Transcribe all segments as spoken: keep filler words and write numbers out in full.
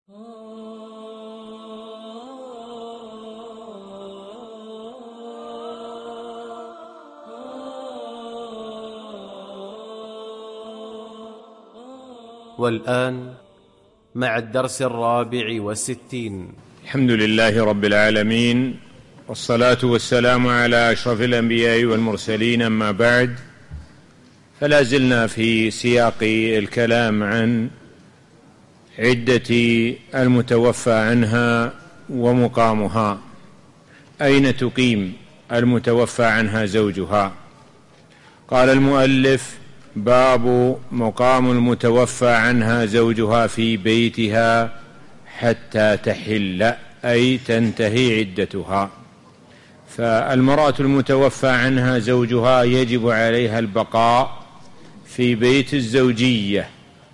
والآن مع الدرس الرابع والستين. الحمد لله رب العالمين، والصلاة والسلام على أشرف الأنبياء والمرسلين، أما بعد، فلا زلنا في سياق الكلام عن عدة المتوفى عنها ومقامها. أين تقيم المتوفى عنها زوجها؟ قال المؤلف: باب مقام المتوفى عنها زوجها في بيتها حتى تحل، أي تنتهي عدتها. فالمرأة المتوفى عنها زوجها يجب عليها البقاء في بيت الزوجية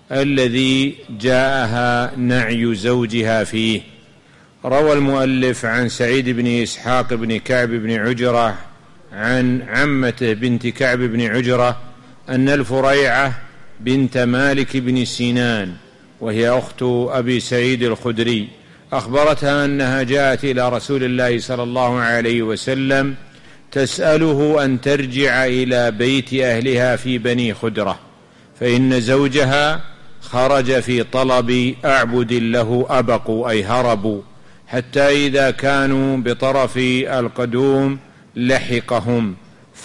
الذي جاءها نعي زوجها فيه. روى المؤلف عن سعيد بن إسحاق بن كعب بن عجرة عن عمته بنت كعب بن عجرة أن الفريعة بنت مالك بن سنان، وهي أخت أبي سعيد الخدري، أخبرتها أنها جاءت إلى رسول الله صلى الله عليه وسلم تسأله أن ترجع إلى بيت أهلها في بني خدرة، فإن زوجها خرج في طلب أعبد له أبقوا، أي هربوا، حتى إذا كانوا بطرف القدوم لحقهم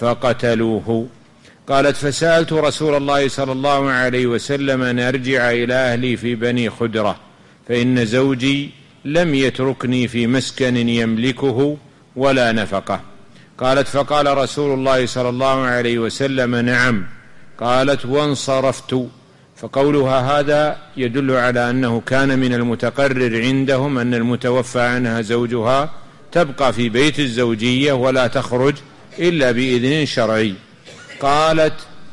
فقتلوه. قالت: فسألت رسول الله صلى الله عليه وسلم أن أرجع إلى أهلي في بني خدرة، فإن زوجي لم يتركني في مسكن يملكه ولا نفقة. قالت: فقال رسول الله صلى الله عليه وسلم: نعم. قالت: وانصرفت. فقولها هذا يدل على أنه كان من المتقرر عندهم أن المتوفى عنها زوجها تبقى في بيت الزوجية ولا تخرج إلا بإذن شرعي. قالت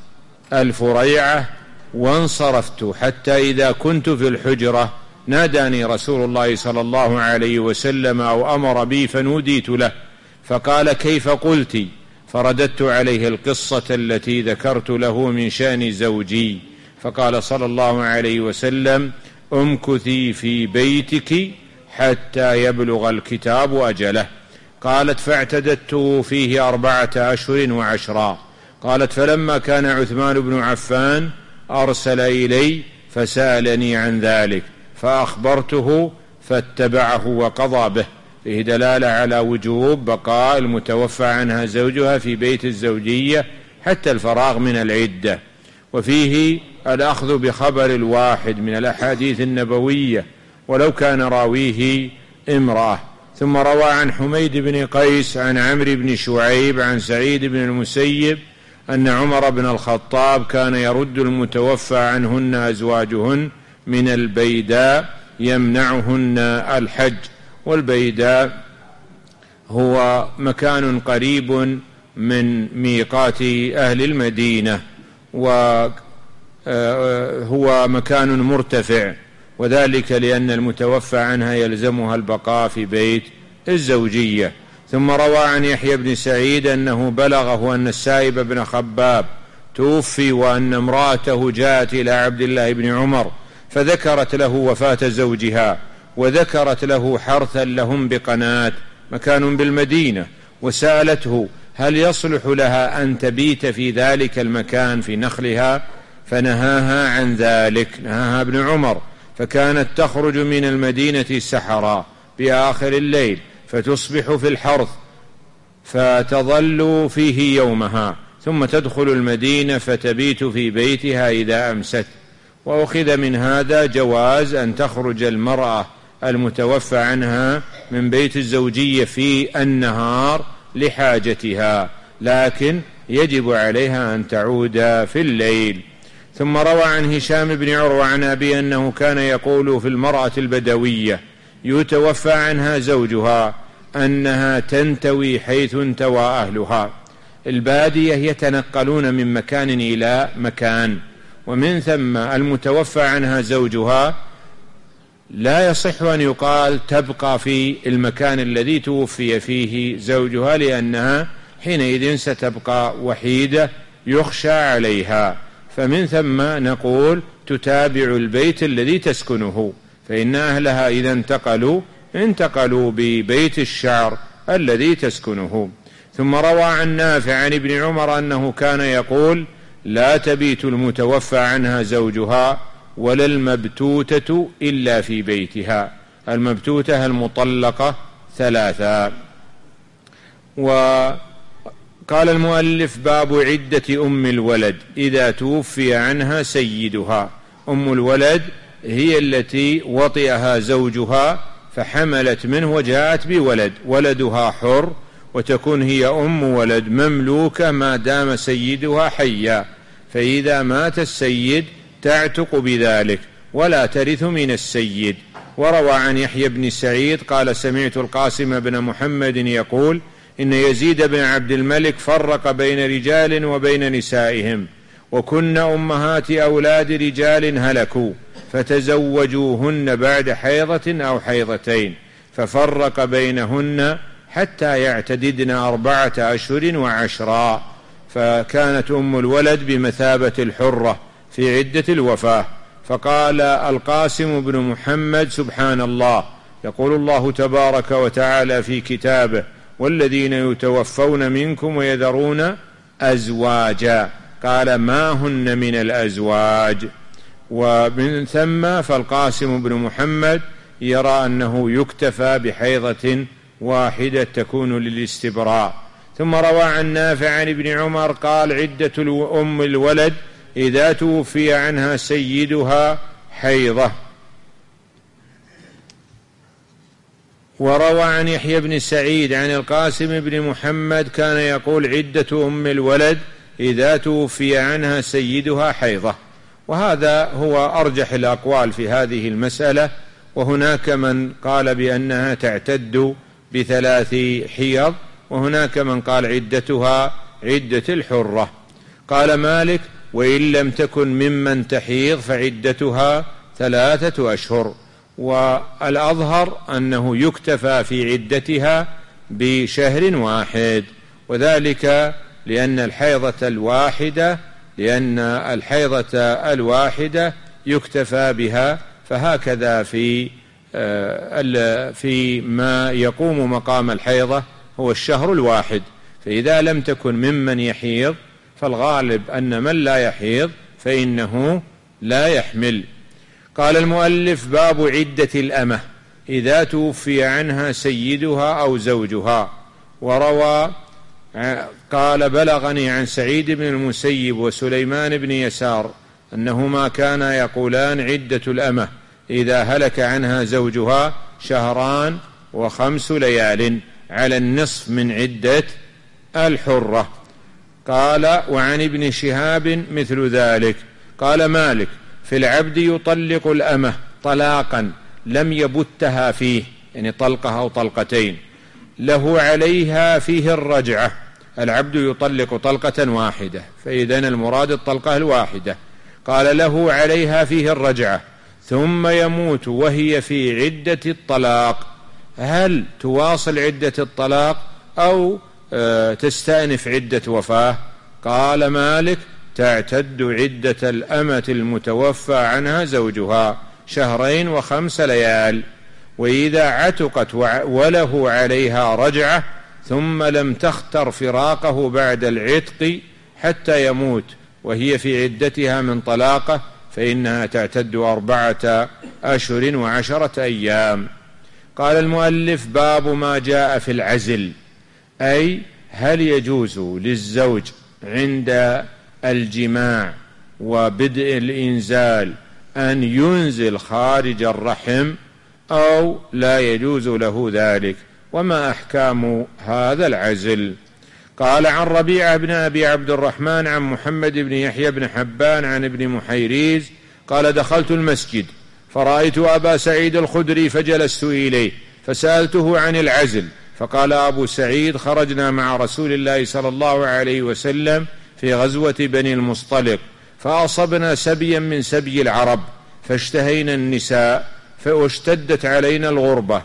الفريعة: وانصرفت حتى إذا كنت في الحجرة ناداني رسول الله صلى الله عليه وسلم أو أمر بي فنوديت له، فقال: كيف قلت؟ فرددت عليه القصة التي ذكرت له من شأن زوجي، فقال صلى الله عليه وسلم: امكثي في بيتك حتى يبلغ الكتاب أجله. قالت: فاعتددت فيه أربعة أشهر وعشرا. قالت: فلما كان عثمان بن عفان أرسل إلي فسألني عن ذلك فأخبرته فاتبعه وقضى به. فيه دلالة على وجوب بقاء المتوفى عنها زوجها في بيت الزوجية حتى الفراغ من العدة. وفيه الأخذ بخبر الواحد من الأحاديث النبوية ولو كان راويه امرأة. ثم روى عن حميد بن قيس عن عمرو بن شعيب عن سعيد بن المسيب أن عمر بن الخطاب كان يرد المتوفى عنهن أزواجهن من البيداء يمنعهن الحج. والبيداء هو مكان قريب من ميقات أهل المدينة، وهو مكان مرتفع، وذلك لأن المتوفى عنها يلزمها البقاء في بيت الزوجية. ثم روى عن يحيى بن سعيد أنه بلغه أن السائب بن خباب توفي، وأن امرأته جاءت إلى عبد الله بن عمر فذكرت له وفاة زوجها، وذكرت له حرثا لهم بقناة، مكان بالمدينة، وسألته هل يصلح لها أن تبيت في ذلك المكان في نخلها، فنهاها عن ذلك، نهاها ابن عمر، فكانت تخرج من المدينة سحرا بآخر الليل فتصبح في الحرث فتظل فيه يومها، ثم تدخل المدينة فتبيت في بيتها إذا أمست. وأخذ من هذا جواز أن تخرج المرأة المتوفى عنها من بيت الزوجية في النهار لحاجتها، لكن يجب عليها أن تعود في الليل. ثم روى عن هشام بن عروة عن أبي أنه كان يقول في المرأة البدوية يتوفى عنها زوجها أنها تنتوي حيث انتوى أهلها. البادية يتنقلون من مكان إلى مكان، ومن ثم المتوفى عنها زوجها لا يصح أن يقال تبقى في المكان الذي توفي فيه زوجها، لأنها حينئذ ستبقى وحيدة يخشى عليها، فمن ثم نقول تتابع البيت الذي تسكنه، فإن أهلها إذا انتقلوا انتقلوا ببيت الشعر الذي تسكنه. ثم روى عن نافع عن ابن عمر أنه كان يقول: لا تبيت المتوفى عنها زوجها ولا المبتوتة إلا في بيتها. المبتوتة المطلقة ثلاثة. وقال المؤلف: باب عدة أم الولد إذا توفي عنها سيدها. أم الولد هي التي وطئها زوجها فحملت منه وجاءت بولد، ولدها حر، وتكون هي أم ولد مملوكة ما دام سيدها حيا، فإذا مات السيد تعتق بذلك ولا ترث من السيد. وروى عن يحيى بن سعيد قال: سمعت القاسم بن محمد يقول: إن يزيد بن عبد الملك فرق بين رجال وبين نسائهم، وكن أمهات أولاد رجال هلكوا فتزوجوهن بعد حيضة أو حيضتين، ففرق بينهن حتى يعتددن أربعة أشهر وعشرا، فكانت أم الولد بمثابة الحرة في عدة الوفاة. فقال القاسم بن محمد: سبحان الله، يقول الله تبارك وتعالى في كتابه: والذين يتوفون منكم ويذرون أزواجا، قال: ما هن من الأزواج. ومن ثم فالقاسم بن محمد يرى أنه يكتفى بحيضة واحدة تكون للاستبراء. ثم روى عن نافع عن ابن عمر قال: عدة أم الولد إذا توفي عنها سيدها حيضة. وروى عن يحيى بن سعيد عن القاسم بن محمد كان يقول: عدة أم الولد إذا توفي عنها سيدها حيضة. وهذا هو أرجح الأقوال في هذه المسألة. وهناك من قال بأنها تعتد بثلاث حيض، وهناك من قال عدتها عدة الحرة. قال مالك: وإن لم تكن ممن تحيض فعدتها ثلاثة أشهر. والأظهر أنه يكتفى في عدتها بشهر واحد، وذلك لأن الحيضة الواحدة لأن الحيضة الواحدة يكتفى بها، فهكذا في في ما يقوم مقام الحيضة هو الشهر الواحد. فإذا لم تكن ممن يحيض فالغالب أن من لا يحيض فإنه لا يحمل. قال المؤلف: باب عدة الأمة إذا توفي عنها سيدها أو زوجها. وروى قال: بلغني عن سعيد بن المسيب وسليمان بن يسار أنهما كانا يقولان: عدة الأمة إذا هلك عنها زوجها شهران وخمس ليال على النصف من عدة الحرة. قال: وعن ابن شهاب مثل ذلك. قال مالك: في العبد يطلق الأمة طلاقا لم يبتها فيه، يعني طلقها أو طلقتين، له عليها فيه الرجعة. العبد يطلق طلقة واحدة، فإذن المراد الطلقة الواحدة. قال: له عليها فيه الرجعة ثم يموت وهي في عدة الطلاق، هل تواصل عدة الطلاق أو تستأنف عدة وفاة؟ قال مالك: تعتد عدة الأمة المتوفى عنها زوجها شهرين وخمس ليال، وإذا عتقت وله عليها رجعة ثم لم تختر فراقه بعد العتق حتى يموت وهي في عدتها من طلاقه فإنها تعتد أربعة أشهر وعشرة أيام. قال المؤلف: باب ما جاء في العزل، أي هل يجوز للزوج عند الجماع وبدء الإنزال أن ينزل خارج الرحم أو لا يجوز له ذلك، وما أحكام هذا العزل؟ قال: عن ربيعة بن أبي عبد الرحمن عن محمد بن يحيى بن حبان عن ابن محيريز قال: دخلت المسجد فرأيت أبا سعيد الخدري فجلست إليه فسألته عن العزل، فقال أبو سعيد: خرجنا مع رسول الله صلى الله عليه وسلم في غزوة بني المصطلق فأصبنا سبيا من سبي العرب فاشتهينا النساء فاشتدت علينا الغربة،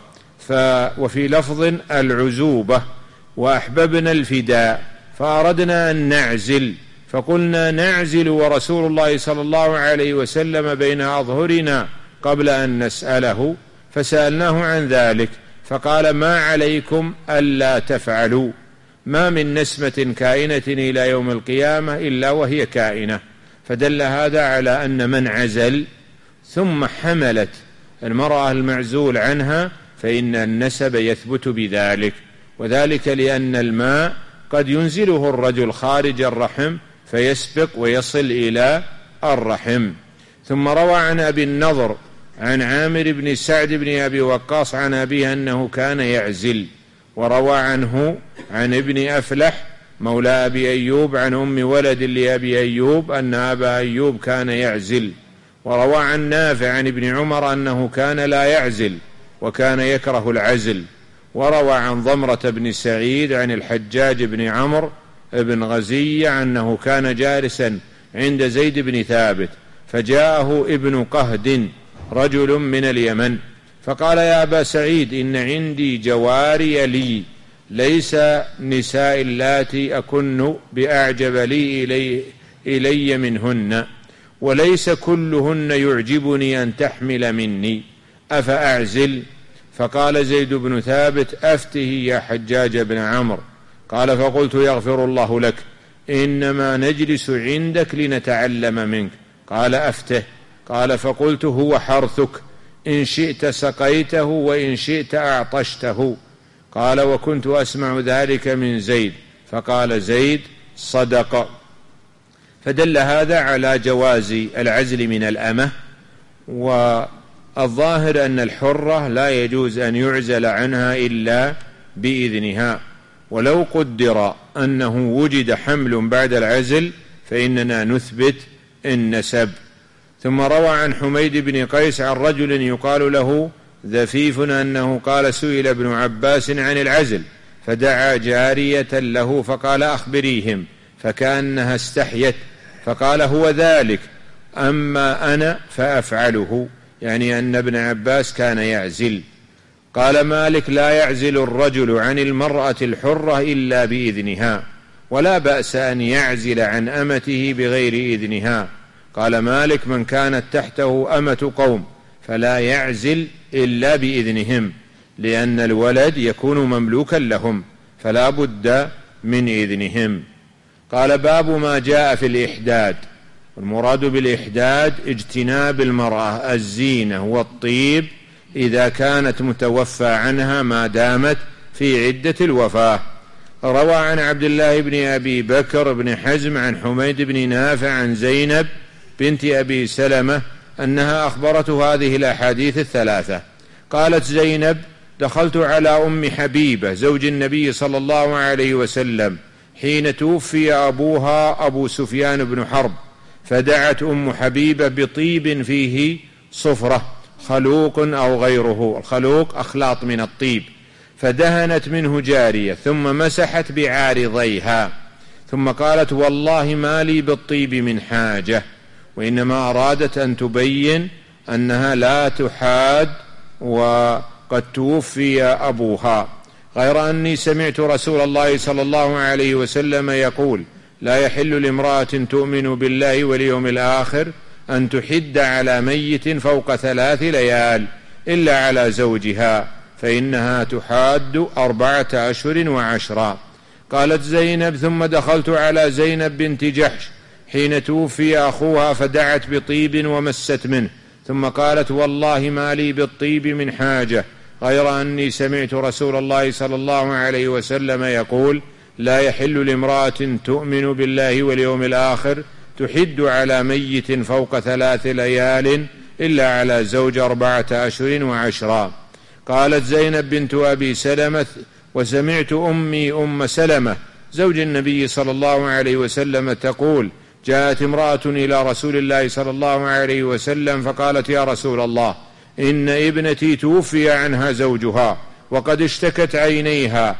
وفي لفظ العزوبة، وأحببنا الفداء فأردنا أن نعزل، فقلنا: نعزل ورسول الله صلى الله عليه وسلم بين أظهرنا قبل أن نسأله، فسألناه عن ذلك فقال: ما عليكم ألا تفعلوا، ما من نسمة كائنة إلى يوم القيامة إلا وهي كائنة. فدل هذا على أن من عزل ثم حملت المرأة المعزول عنها فإن النسب يثبت بذلك، وذلك لأن الماء قد ينزله الرجل خارج الرحم فيسبق ويصل إلى الرحم. ثم روى عن أبي النضر عن عامر بن سعد بن أبي وقاص عن أبيه أنه كان يعزل، وروى عنه عن ابن أفلح مولى أبي أيوب عن أم ولد لأبي أيوب أن أبا أيوب كان يعزل، وروى عن نافع عن ابن عمر أنه كان لا يعزل وكان يكره العزل، وروى عن ضمرة بن سعيد عن الحجاج بن عمرو بن غزية أنه كان جالسا عند زيد بن ثابت فجاءه ابن قهد رجل من اليمن فقال: يا أبا سعيد، إن عندي جواري لي ليس نساء اللاتي أكن بأعجب لي إلي, إلي منهن، وليس كلهن يعجبني أن تحمل مني، أفأعزل؟ فقال زيد بن ثابت: أفته يا حجاج بن عمرو. قال: فقلت: يغفر الله لك، إنما نجلس عندك لنتعلم منك. قال: أفته. قال: فقلت: هو حرثك، إن شئت سقيته وإن شئت أعطشته. قال: وكنت أسمع ذلك من زيد. فقال زيد: صدق. فدل هذا على جواز العزل من الأمة، والظاهر أن الحرة لا يجوز أن يعزل عنها إلا بإذنها، ولو قدر أنه وجد حمل بعد العزل فإننا نثبت النسب. ثم روى عن حميد بن قيس عن رجل يقال له ذفيف أنه قال: سئل ابن عباس عن العزل فدعا جارية له فقال: أخبريهم، فكأنها استحيت فقال: هو ذلك، أما أنا فأفعله، يعني أن ابن عباس كان يعزل. قال مالك: لا يعزل الرجل عن المرأة الحرة إلا بإذنها، ولا بأس أن يعزل عن أمته بغير إذنها. قال مالك: من كانت تحته أمة قوم فلا يعزل إلا بإذنهم، لأن الولد يكون مملوكا لهم فلا بد من إذنهم. قال: باب ما جاء في الإحداد. المراد بالإحداد اجتناب المرأة الزينة والطيب إذا كانت متوفى عنها ما دامت في عدة الوفاة. روى عن عبد الله بن أبي بكر بن حزم عن حميد بن نافع عن زينب بنت أبي سلمة أنها أخبرته هذه الأحاديث الثلاثة. قالت زينب: دخلت على أم حبيبة زوج النبي صلى الله عليه وسلم حين توفي أبوها أبو سفيان بن حرب، فدعت أم حبيبة بطيب فيه صفرة، خلوق أو غيره، الخلوق أخلاط من الطيب، فدهنت منه جارية ثم مسحت بعارضيها، ثم قالت: والله ما لي بالطيب من حاجة، وإنما أرادت أن تبين أنها لا تحاد وقد توفي أبوها، غير أني سمعت رسول الله صلى الله عليه وسلم يقول: لا يحل لامرأة تؤمن بالله واليوم الآخر أن تحد على ميت فوق ثلاث ليال إلا على زوجها، فإنها تحاد أربعة أشهر وعشرا. قالت زينب: ثم دخلت على زينب بنت جحش حين توفي أخوها فدعت بطيب ومست منه، ثم قالت: والله ما لي بالطيب من حاجة، غير أني سمعت رسول الله صلى الله عليه وسلم يقول: لا يحل لامرأة تؤمن بالله واليوم الآخر تحد على ميت فوق ثلاث ليال إلا على زوج أربعة أشهر وعشرا. قالت زينب بنت أبي سلمة: وسمعت أمي أم سلمة زوج النبي صلى الله عليه وسلم تقول: جاءت امرأة إلى رسول الله صلى الله عليه وسلم فقالت: يا رسول الله، إن ابنتي توفي عنها زوجها وقد اشتكت عينيها،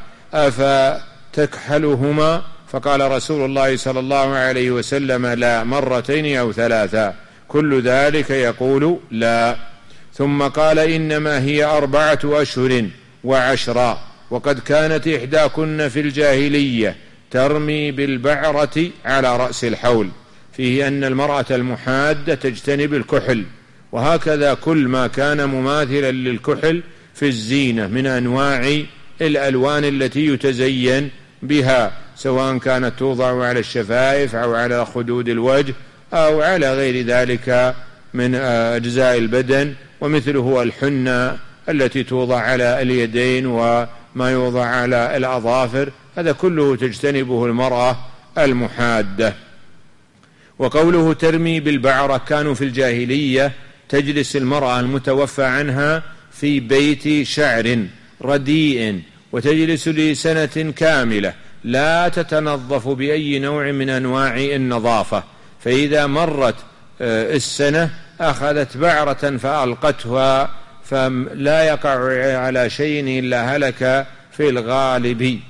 أفتكحلهما؟ فقال رسول الله صلى الله عليه وسلم: لا، مرتين أو ثلاثا، كل ذلك يقول لا. ثم قال: إنما هي أربعة أشهر وعشرا، وقد كانت إحداكن في الجاهلية ترمي بالبعرة على رأس الحول، فيه أن المرأة المحادة تجتنب الكحل، وهكذا كل ما كان مماثلا للكحل في الزينة من أنواع الألوان التي يتزين بها، سواء كانت توضع على الشفائف أو على خدود الوجه أو على غير ذلك من أجزاء البدن، ومثله الحنة التي توضع على اليدين وما يوضع على الأظافر، هذا كله تجتنبه المرأة المحادة. وقوله ترمي بالبعرة، كانوا في الجاهلية تجلس المرأة المتوفى عنها في بيت شعر رديء وتجلس لسنة كاملة لا تتنظف بأي نوع من أنواع النظافة، فإذا مرت السنة أخذت بعرة فألقتها، فلا يقع على شيء إلا هلك في الغالب،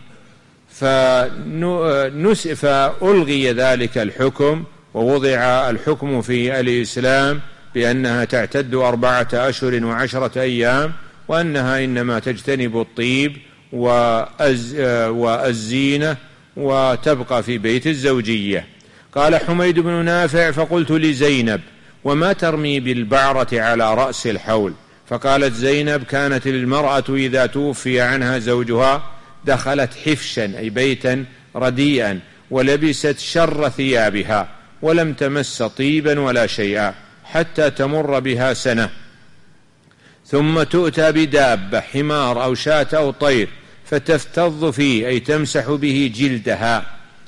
فألغي ذلك الحكم ووضع الحكم في الإسلام بأنها تعتد أربعة أشهر وعشرة أيام، وأنها إنما تجتنب الطيب والزينة وتبقى في بيت الزوجية. قال حميد بن نافع: فقلت لزينب: وما ترمي بالبعرة على رأس الحول؟ فقالت زينب: كانت المرأة إذا توفي عنها زوجها دخلت حفشا أي بيتا رديئا ولبست شر ثيابها ولم تمس طيبا ولا شيئا حتى تمر بها سنة، ثم تؤتى بدابة حمار أو شاة أو طير فتفتض فيه أي تمسح به جلدها،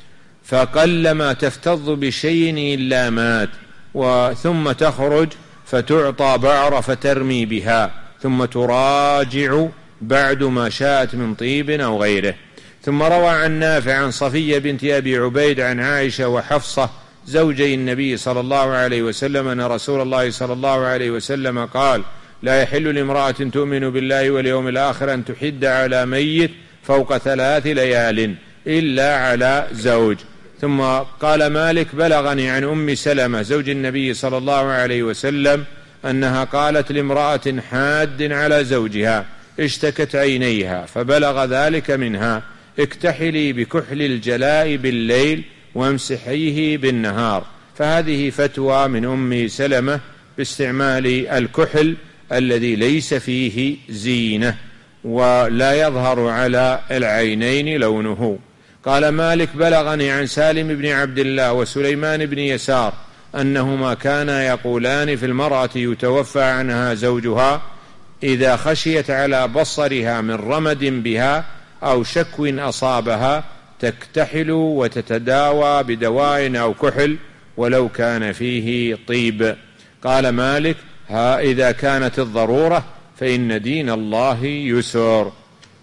فقلما تفتض بشيء إلا مات، ثم تخرج فتعطى بعرة فترمي بها، ثم تراجع بعد ما شاءت من طيب أو غيره. ثم روى عن نافع عن صفية بنت أبي عبيد عن عائشة وحفصة زوجي النبي صلى الله عليه وسلم أن رسول الله صلى الله عليه وسلم قال: لا يحل لامرأة تؤمن بالله واليوم الآخر أن تحد على ميت فوق ثلاث ليال إلا على زوج. ثم قال مالك: بلغني عن أم سلمة زوج النبي صلى الله عليه وسلم أنها قالت لامرأة حاد على زوجها اشتكت عينيها فبلغ ذلك منها: اكتحلي بكحل الجلاء بالليل وامسحيه بالنهار. فهذه فتوى من أم سلمة باستعمال الكحل الذي ليس فيه زينة ولا يظهر على العينين لونه. قال مالك: بلغني عن سالم بن عبد الله وسليمان بن يسار أنهما كانا يقولان في المرأة يتوفى عنها زوجها إذا خشيت على بصرها من رمد بها أو شكو أصابها تكتحل وتتداوى بدواء أو كحل ولو كان فيه طيب. قال مالك: ها إذا كانت الضرورة فإن دين الله يسر.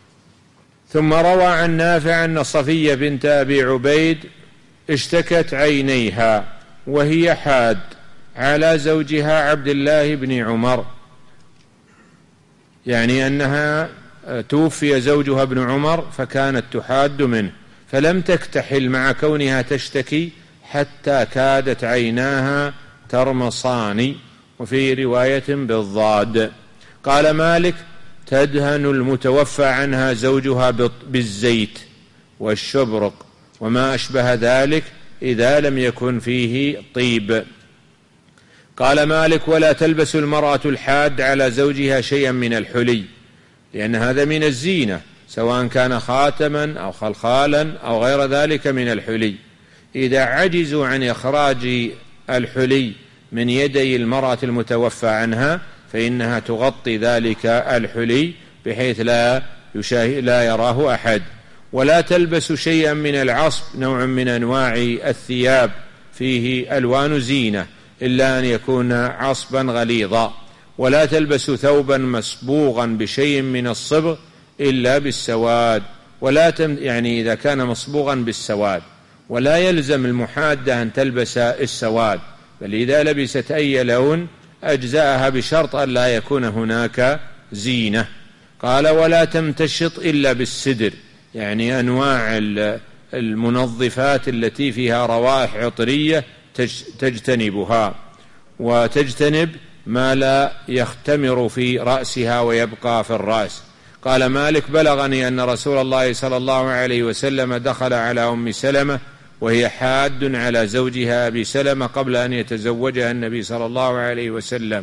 ثم روى عن نافع أن صفية بنت أبي عبيد اشتكت عينيها وهي حاد على زوجها عبد الله بن عمر، يعني أنها توفي زوجها ابن عمر فكانت تحاد منه، فلم تكتحل مع كونها تشتكي حتى كادت عيناها ترمصان، وفي رواية بالضاد. قال مالك: تدهن المتوفى عنها زوجها بالزيت والشبرق وما أشبه ذلك إذا لم يكن فيه طيب. قال مالك: ولا تلبس المرأة الحاد على زوجها شيئا من الحلي، لأن هذا من الزينة، سواء كان خاتما أو خلخالا أو غير ذلك من الحلي. إذا عجزوا عن إخراج الحلي من يدي المرأة المتوفى عنها فإنها تغطي ذلك الحلي بحيث لا يشاهد لا يراه أحد. ولا تلبس شيئا من العصب، نوع من أنواع الثياب فيه ألوان زينة، إلا أن يكون عصبا غليظا. ولا تلبس ثوبا مصبوغا بشيء من الصبغ إلا بالسواد، ولا تم يعني إذا كان مصبوغا بالسواد، ولا يلزم المحادة أن تلبس السواد، بل إذا لبست أي لون أجزاءها بشرط أن لا يكون هناك زينة. قال: ولا تمتشط إلا بالسدر، يعني أنواع المنظفات التي فيها روائح عطرية تجتنبها، وتجتنب ما لا يختمر في رأسها ويبقى في الرأس. قال مالك: بلغني أن رسول الله صلى الله عليه وسلم دخل على أم سلمة وهي حاد على زوجها أبي سلمة قبل أن يتزوجها النبي صلى الله عليه وسلم،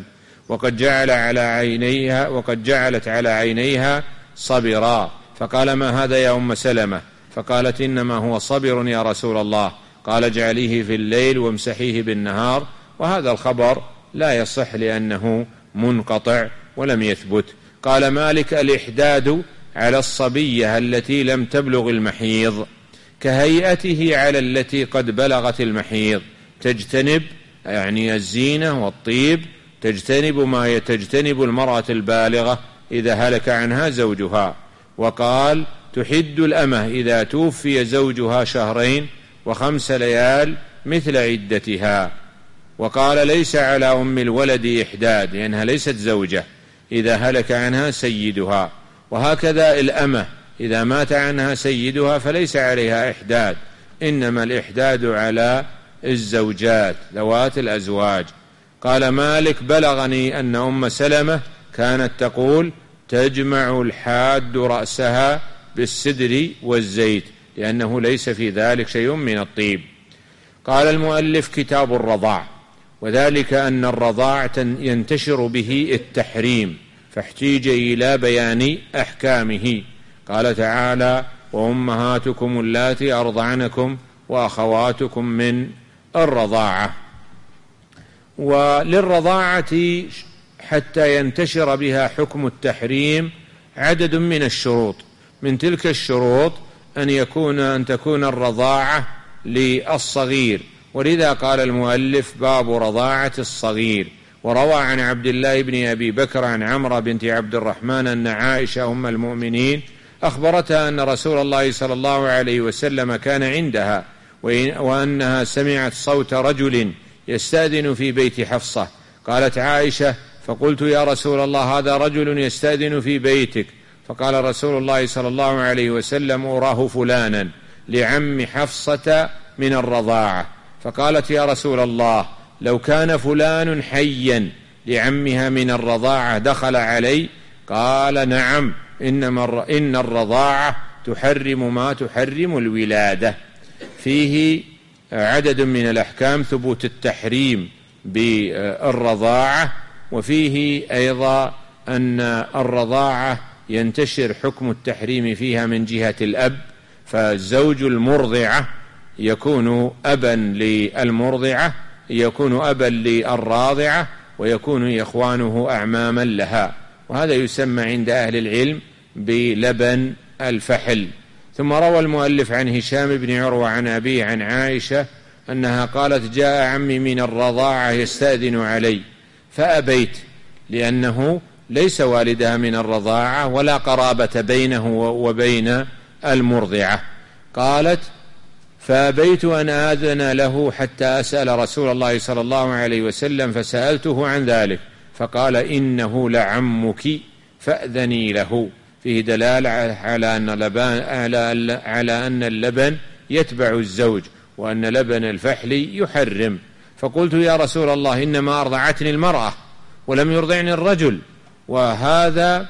وقد جعل على عينيها وقد جعلت على عينيها صبرا. فقال: ما هذا يا أم سلمة؟ فقالت: إنما هو صبر يا رسول الله. قال: اجعليه في الليل وامسحيه بالنهار. وهذا الخبر لا يصح لأنه منقطع ولم يثبت. قال مالك: الإحداد على الصبية التي لم تبلغ المحيض كهيئته على التي قد بلغت المحيض، تجتنب يعني الزينة والطيب، تجتنب ما تجتنب المرأة البالغة إذا هلك عنها زوجها. وقال: تحد الأمة إذا توفي زوجها شهرين وخمس ليال مثل عدتها. وقال: ليس على أم الولد إحداد لأنها ليست زوجة إذا هلك عنها سيدها. وهكذا الأمة إذا مات عنها سيدها فليس عليها إحداد، إنما الإحداد على الزوجات ذوات الأزواج. قال مالك: بلغني أن أم سلمة كانت تقول: تجمع الحاد رأسها بالسدر والزيت، لأنه ليس في ذلك شيء من الطيب. قال المؤلف: كتاب الرضاع، وذلك أن الرضاع ينتشر به التحريم، فاحتيج إلى بيان أحكامه. قال تعالى: وأمهاتكم اللاتي أرضعنكم وأخواتكم من الرضاعة. وللرضاعة حتى ينتشر بها حكم التحريم عدد من الشروط. من تلك الشروط أن يكون أن تكون الرضاعة للصغير، ولذا قال المؤلف: باب رضاعة الصغير. وروى عن عبد الله بن أبي بكر عن عمرة بنت عبد الرحمن أن عائشة أم المؤمنين أخبرتها أن رسول الله صلى الله عليه وسلم كان عندها، وأنها سمعت صوت رجل يستأذن في بيت حفصة. قالت عائشة: فقلت: يا رسول الله، هذا رجل يستأذن في بيتك. فقال رسول الله صلى الله عليه وسلم: أراه فلانا لعم حفصة من الرضاعة. فقالت: يا رسول الله، لو كان فلان حيا لعمها من الرضاعة دخل علي؟ قال: نعم، إنما إن الرضاعة تحرم ما تحرم الولادة. فيه عدد من الأحكام: ثبوت التحريم بالرضاعة، وفيه أيضا أن الرضاعة ينتشر حكم التحريم فيها من جهة الأب، فالزوج المرضعة يكون أبا للمرضعة، يكون أبا للراضعة، ويكون إخوانه أعماما لها، وهذا يسمى عند أهل العلم بلبن الفحل. ثم روى المؤلف عن هشام بن عروة عن أبيه عن عائشة أنها قالت: جاء عمي من الرضاعة يستأذن علي فأبيت، لأنه ليس والدها من الرضاعة ولا قرابة بينه وبين المرضعة. قالت: فأبيت أن آذن له حتى أسأل رسول الله صلى الله عليه وسلم، فسألته عن ذلك فقال: إنه لعمك فأذني له. فيه دلالة على أن اللبن على أن اللبن يتبع الزوج، وأن لبن الفحل يحرم. فقلت: يا رسول الله، إنما أرضعتني المرأة ولم يرضعني الرجل، وهذا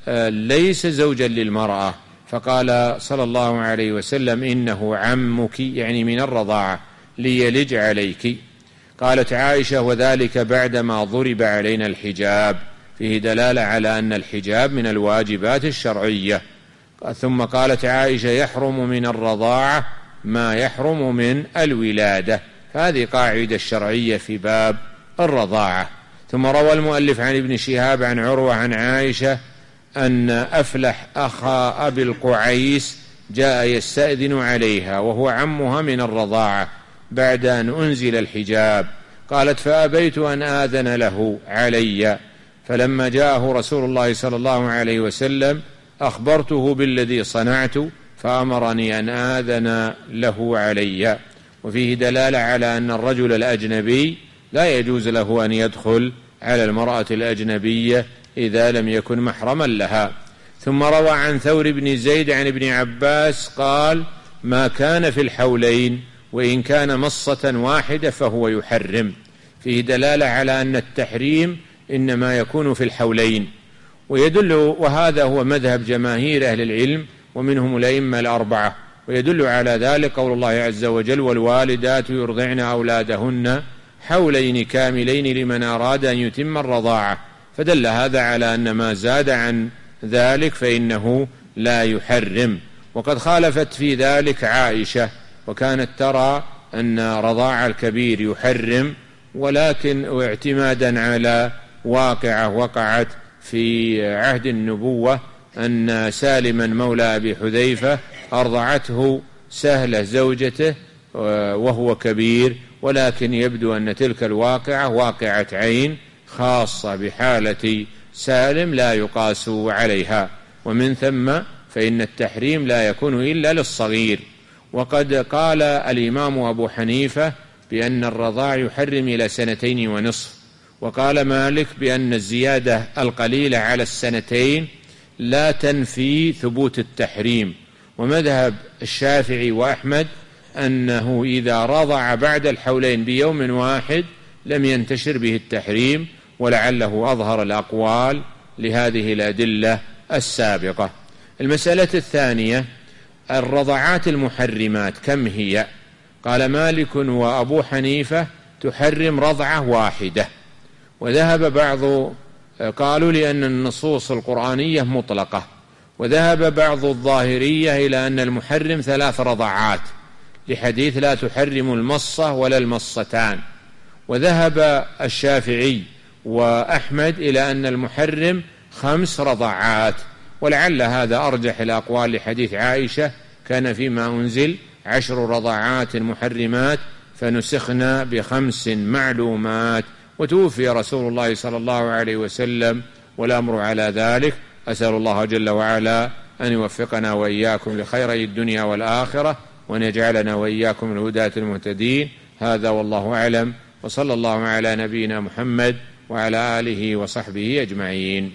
ليس زوجا للمرأة. فقال صلى الله عليه وسلم: إنه عمك، يعني من الرضاعة، ليلج عليك. قالت عائشة: وذلك بعدما ضرب علينا الحجاب. فيه دلالة على أن الحجاب من الواجبات الشرعية. ثم قالت عائشة: يحرم من الرضاعة ما يحرم من الولادة. هذه قاعدة الشرعية في باب الرضاعة. ثم روى المؤلف عن ابن شهاب عن عروة عن عائشة أن أفلح أخا أبي القعيس جاء يستأذن عليها وهو عمها من الرضاعة بعد أن أنزل الحجاب. قالت: فأبيت أن آذن له علي، فلما جاءه رسول الله صلى الله عليه وسلم أخبرته بالذي صنعت فأمرني أن آذن له علي. وفيه دلالة على أن الرجل الأجنبي لا يجوز له أن يدخل على المرأة الأجنبية إذا لم يكن محرما لها. ثم روى عن ثور بن زيد عن ابن عباس قال: ما كان في الحولين وإن كان مصة واحدة فهو يحرم. فيه دلالة على أن التحريم إنما يكون في الحولين، ويدل وهذا هو مذهب جماهير أهل العلم ومنهم الأئمة الأربعة. ويدل على ذلك قول الله عز وجل: والوالدات يرضعن أولادهن حولين كاملين لمن أراد أن يتم الرضاعة، فدل هذا على أن ما زاد عن ذلك فإنه لا يحرم. وقد خالفت في ذلك عائشة، وكانت ترى أن رضاع الكبير يحرم، ولكن اعتمادا على واقعة وقعت في عهد النبوة أن سالما مولى أبي حذيفة أرضعته سهلة زوجته وهو كبير، ولكن يبدو أن تلك الواقعة واقعة عين خاصة بحالة سالم لا يقاس عليها، ومن ثم فإن التحريم لا يكون إلا للصغير. وقد قال الإمام أبو حنيفة بأن الرضاع يحرم إلى سنتين ونصف، وقال مالك بأن الزيادة القليلة على السنتين لا تنفي ثبوت التحريم. ومذهب الشافعي وأحمد أنه إذا رضع بعد الحولين بيوم واحد لم ينتشر به التحريم، ولعله أظهر الأقوال لهذه الأدلة السابقة. المسألة الثانية: الرضعات المحرمات كم هي؟ قال مالك وأبو حنيفة تحرم رضعة واحدة، وذهب بعض قالوا لأن النصوص القرآنية مطلقة، وذهب بعض الظاهرية إلى أن المحرم ثلاث رضعات لحديث لا تحرم المصة ولا المصتان، وذهب الشافعي وأحمد إلى أن المحرم خمس رضعات، ولعل هذا أرجح الأقوال لحديث عائشة كان فيما أنزل عشر رضعات محرمات فنسخنا بخمس معلومات، وتوفي رسول الله صلى الله عليه وسلم والأمر على ذلك. أسأل الله جل وعلا أن يوفقنا وإياكم لخيري الدنيا والآخرة، وأن يجعلنا وإياكم الهداة المهتدين. هذا والله أعلم، وصلى الله على نبينا محمد وعلى آله وصحبه أجمعين.